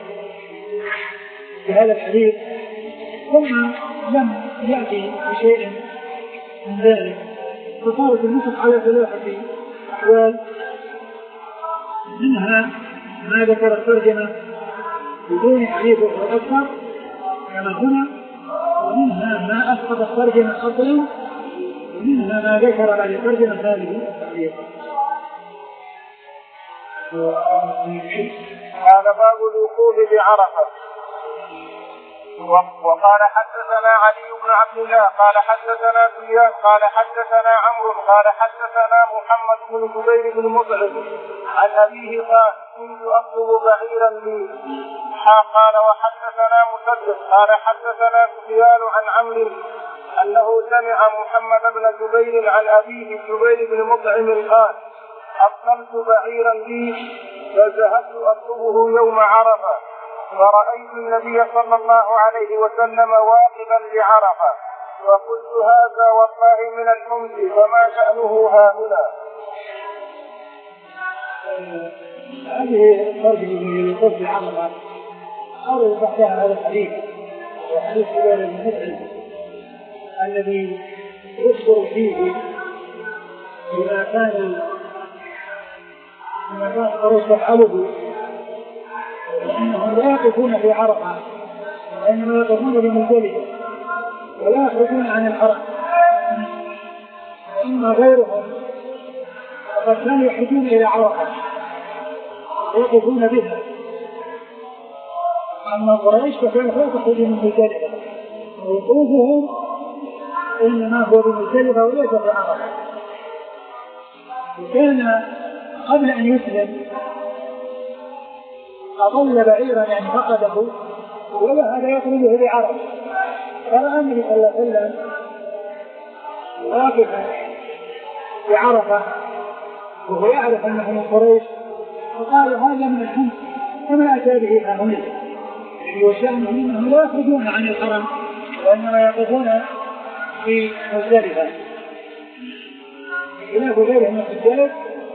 بهذا الحديث ثم لم يأتي بشيء من ذلك، فصارت النسخ على ثلاثة أحوال، منها ما ذكر الترجمة بدون حديث أكثر كما هنا، ومنها ما أسقط الترجمة أصلا، ومنها ما ذكر بعد الترجمة هذه التعليق. هذا باب الوقوف بعرفة. وقال حدثنا علي بن عبد الله قال حدثنا سفيان قال حدثنا عمرو قال حدثنا محمد بن جبير بن مطعم عن أبيه قال كنت أطلب بعيرا لي. قال وحدثنا مسدد قال حدثنا سفيان عن عمرو أنه سمع محمد بن جبير عن أبيه جبير بن مطعم قال أطلبت بعيرا لي فذهبت أطلبه يوم عرفة فرأيت النبي صلى الله عليه وسلم واقفا بعرفة وقلت هذا والله من الحمد فما شأنه هاهنا. هذه الترجمة من الوقوف بعرفة أرى بعدها هذا الحديث وحديث جبير بن مطعم الذي يذكر فيه إذا كان إذا كان قريش تفعله أنهم لا يقفون في عرفة وإنما يقفون بمزدلفة ولا يخرجون عن الحرم، أما غيرهم فقد كانوا يحجون إلى عرفة ويقفون بها، أما قريش فكانوا لا تخرجون من مزدلفة ووقوفهم إنما هو بمزدلفة وليس في عرفة. وكان قبل أن يسلم أضل بعيرا يعني فقده ولا هذا يطلبه بعرفة، فرأى النبي صلى الله عليه وسلم واقفا بعرفة وهو يعرف أنه من قريش فقال هذا من الحمد كما أتى به هؤلاء، وشأنه أنهم لا يخرجون عن الحرم وإنما يقفون في مزدلفة خلاف غيرهم من الرجال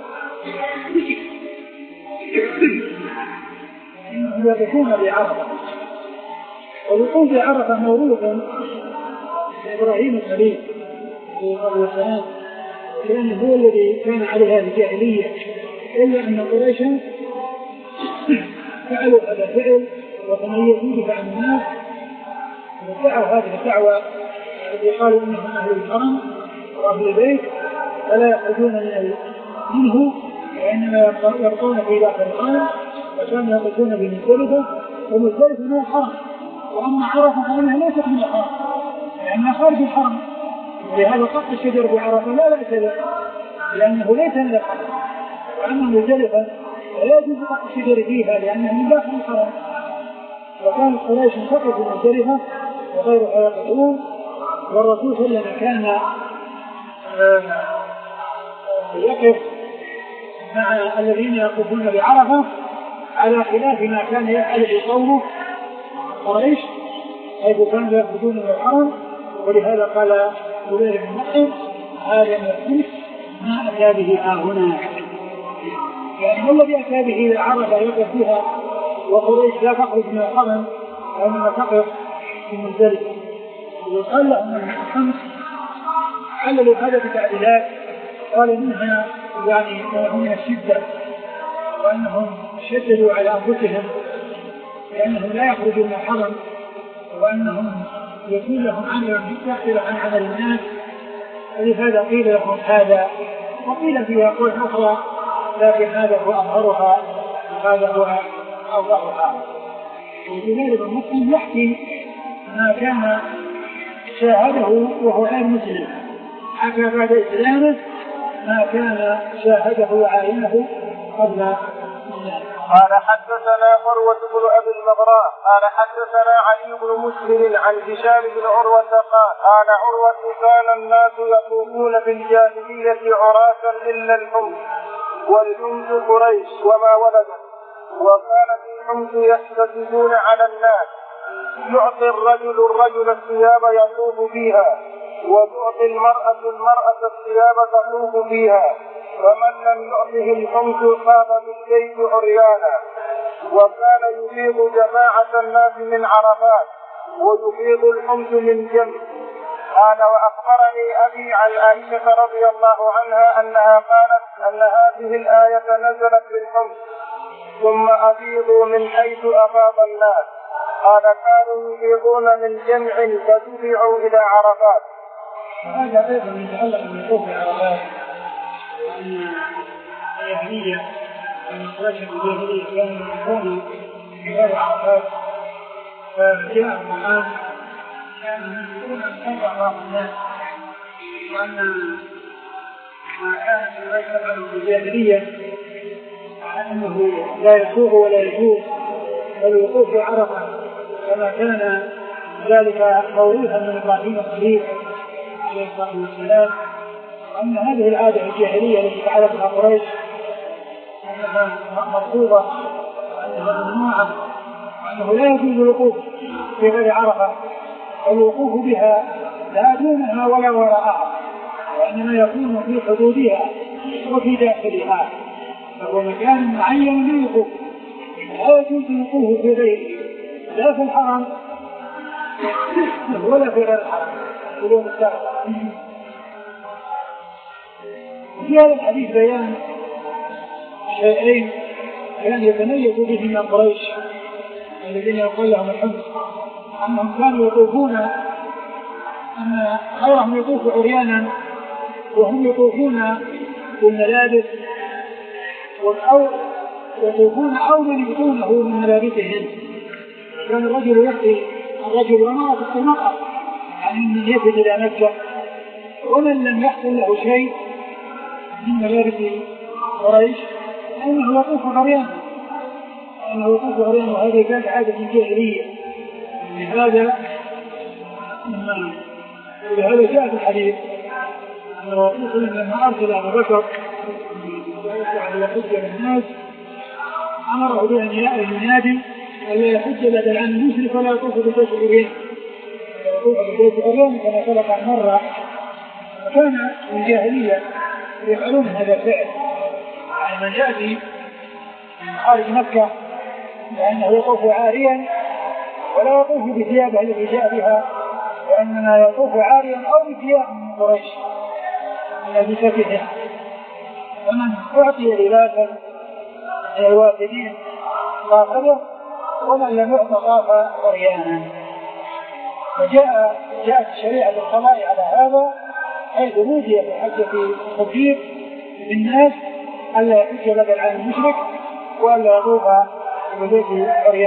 إنهم يقفون بعرفة. والوقوف بعرفة موروث إبراهيم الخليل عليه السلام لأنه هو الذي كان عليه هذه الجاهلية، إلا أن قريشا فعلوا هذا الفعل وتميزوا به عن الناس ودعوا هذه الدعوة التي قالوا إنهم أهل الحرم وأهل البيت فلا يخرجون منه وإنما يبقون في داخل الحرم، وكانوا يقفون بمزدلفة ومزدلفة من الحرم، وأما عرفة فإنها ليست من الحرم لأنها خارج الحرم، ولهذا قط الشجر بعرفة لا بأس به لأنه ليس من الحرم، وأما مزدلفة لا يجوز قطع الشجر فيها لأنها من داخل الحرم. وكانت قريش تقف في مزدلفة وغيرها يقفون، والرسول صلى الله عليه وسلم كان يقف مع الذين يقفون بعرفة على خلاف ما كان يفعل بقومه قريش حيث كانوا يأخذون من الحرم. ولهذا قال زبير بن مطعم هذا من الحديث ما أتى به ها هنا، يعني الذي أتى به إلى عرفة يقف فيها وقريش لا تخرج من الحرم وإنما تقف في مزدلفة. وقال لهم الخمس عللوا هذا بتعديلات، قال منها يعني من الشدة وأنهم شددوا على أنفسهم لأنهم لا يخرجوا من الحرم، وأنهم يكون لهم عمل يختلف عن عمل الناس، ولهذا قيل لهم هذا. وقيل فيها قول أخرى لكن هذا هو أظهرها وهذا هو أوضحها. وجبير بن مطعم يحكي ما كان شاهده وهو غير مسلم، حكى بعد إسلامه ما كان شاهده وعاينه قبل. قال حدثنا عروة بن أبي المغراء قال حدثنا علي بن مسلم عن هشام بن عروة قال قال عروة كان الناس يطوفون في الجاهلية عراة إلا الحمص، والحمص قريش وما ولده، وكانت الحمص يحتسبون على الناس، يعطي الرجل الرجل الثياب يطوف فيها، وتعطي المرأة المرأة الثياب تطوف فيها، ومن لم يعطه الحمص خاض بالبيت عريانا. وكان يفيض جماعة الناس من عرفات ويفيض الحمص من جنب. قال وأخبرني أبي عن عائشة رضي الله عنها أنها قالت أن هذه الآية نزلت بالحمص ثم أفيضوا من حيث أفاض الناس. قال كانوا يفيضون من جمع فدفعوا إلى عرفات. هذا أيضا يتعلق بالوقوف بعرفات، أن الجاهلية أن قريش الجاهلية كانوا يقومون بغير عرفات، فجاء القرآن كانوا يقولون أن أعراف الناس، وأن ما كان قريش يفعل بالجاهلية أنه لا يسوغ ولا يجوز الوقوف بعرفة كما كان ذلك موروثا من إبراهيم الخليل عليه الصلاة والسلام، وأن هذه العادة الجاهلية التي فعلت بها قريش أنها مرفوضة وأنها ممنوعة، وأنه لا يجوز الوقوف في غير عرفة، والوقوف بها لا دونها ولا وراءها، وإنما يكون في حدودها وفي داخلها، فهو مكان معين للوقوف، لا يجوز الوقوف في غيره لا في الحرم ولا في غير الحرم بدون الشرع. في هذا الحديث بيان شيئين كان يتميز بهما قريش الذين يقول لهم الحمص، أنهم كانوا يطوفون أن غيرهم يطوف عريانا وهم يطوفون بالملابس، أو يطوفون أو من يطونه من ملابسهم. كان الرجل يأتي الرجل ومرأة المرأة يعني من يفد إلى مكة، ومن لم يحصل له شيء من ملابس قريش أنه يطوف عريانا، أنه يطوف عريانا، وهذه كانت عادة جاهلية. لهذا ولهذا جاء في الحديث أن الرسول لما أرسل أبا بكر يحج للناس أمره بأن ينادي ألا يحج بعد العام المشرك ولا يطوف بالبيت العريان، يطوف بالبيت العريان كما سبق عن مرة. وكان الجاهلية يفعلون هذا الفعل، يعني من يأتي من خارج مكة لأنه يطوف عاريا ولا يطوف بثيابه التي جاء بها، وإنما يطوف عاريا أو بثياب من قريش الذي سكته. ومن أعطي لباسا من الوافدين طاف به، ومن لم يعط طاف عريانا. وجاء جاءت الشريعة بالقضاء على هذا، حيث نودي في حجة التطهير للناس ألا يحج بعد العام المشرك وألا يطوف ببيت عريان.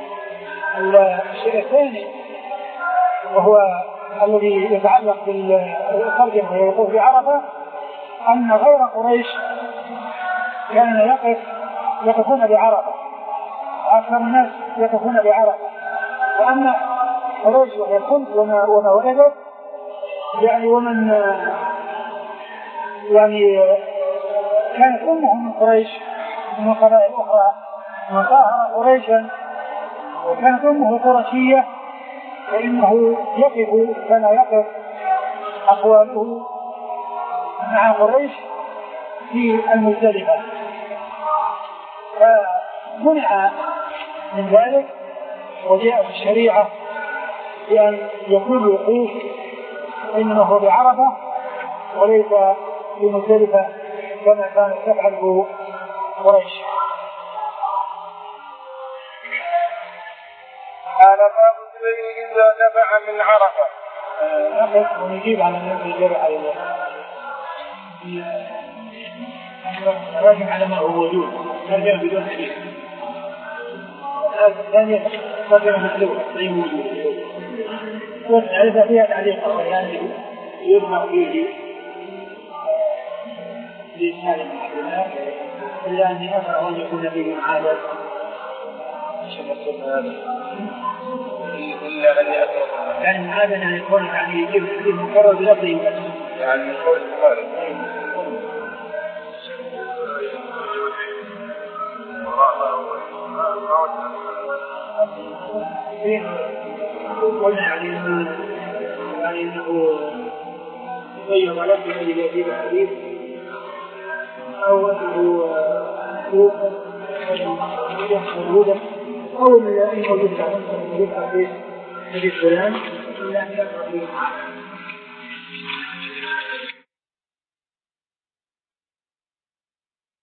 الشيء الثاني وهو الذي يتعلق بالترجمة والوقوف بعرفة، أن غير قريش كان يقف يقفون بعرفة، أكثر الناس يقفون بعرفة، وأما قريش وهي الخمس وما وما ولدت يعني ومن يعني كانت أمهم من قريش من قبائل أخرى من طاهر قريشا وكانت أمه قرشية، فإنه يقف كما يقف أقواله مع قريش في المزدلفة، فمنع من ذلك وجاء في الشريعة بأن يكون الوقوف إنه بعرفة وليس في مزدلفة كما كانت تفعله قريش. قال باب الذبح إذا ذبح من عرفة. نقف ونجيب على الذي ذبح على الله راجع على ما هو موجود ترجمة بدون حديث. الثانية ترجمة مثلوها غير موجودة ونعرف فيها تعليق يعني يجمع فيه لإسهال المحكمات إلا أن أكره أن يكون فيه عادة إلا أن يأكل يعني عادة أن يكون يعني يجيب الحديث مكرر بلفظه يعني من قول البخاري قلنا يعني يعني انه يغير لفظ الذي في الحديث او انه موجودا او انه يوجد في حديث فلان الا ان يقرا فيه